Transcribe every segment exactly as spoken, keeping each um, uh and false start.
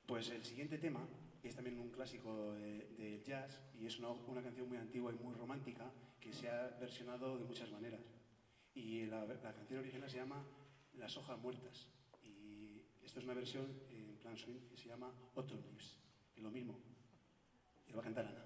Pues el siguiente tema es también un clásico del de jazz y es una, una canción muy antigua y muy romántica que se ha versionado de muchas maneras. Y la, la canción original se llama Las hojas muertas. Y esto es una versión en plan swing que se llama Autumn Leaves. Que es lo mismo. Y lo va a cantar Ana.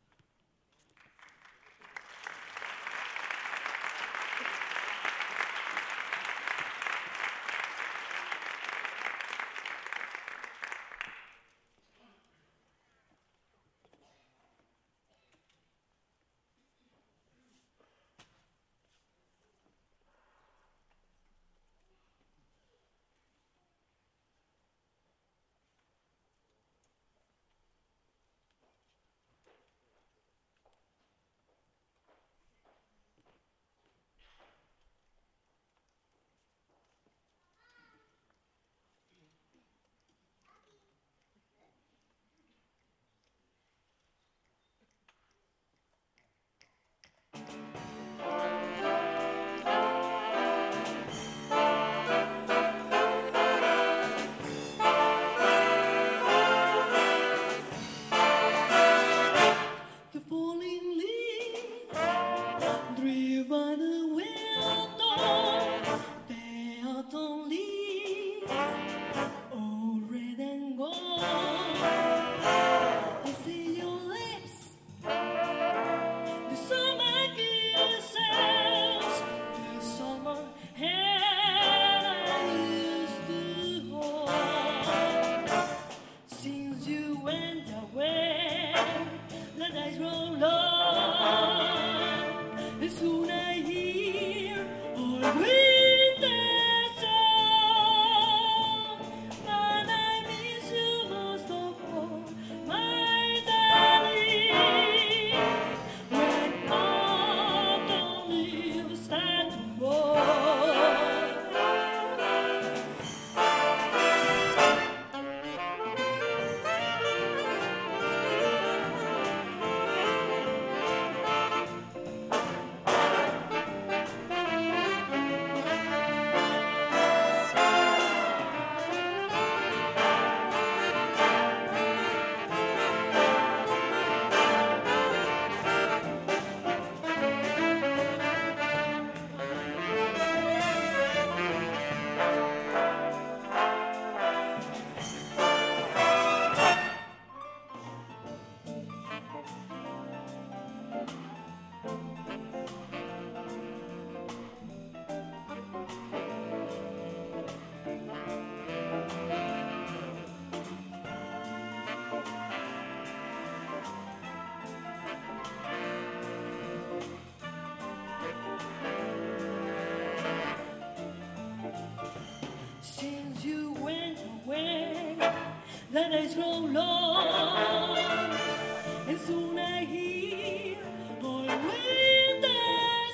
The days grow long, and soon I hear all winter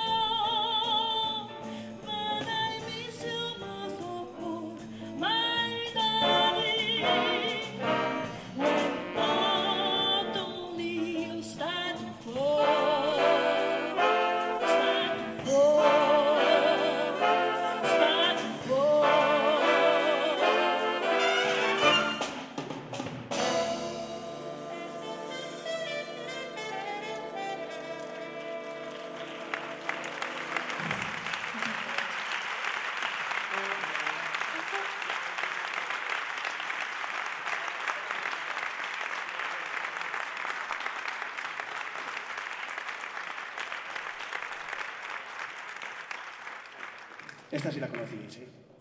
song. But I miss you most of all, my darling. When autumn leaves start to fall, start to fall, start to fall. Esta sí la conocíais, ¿eh?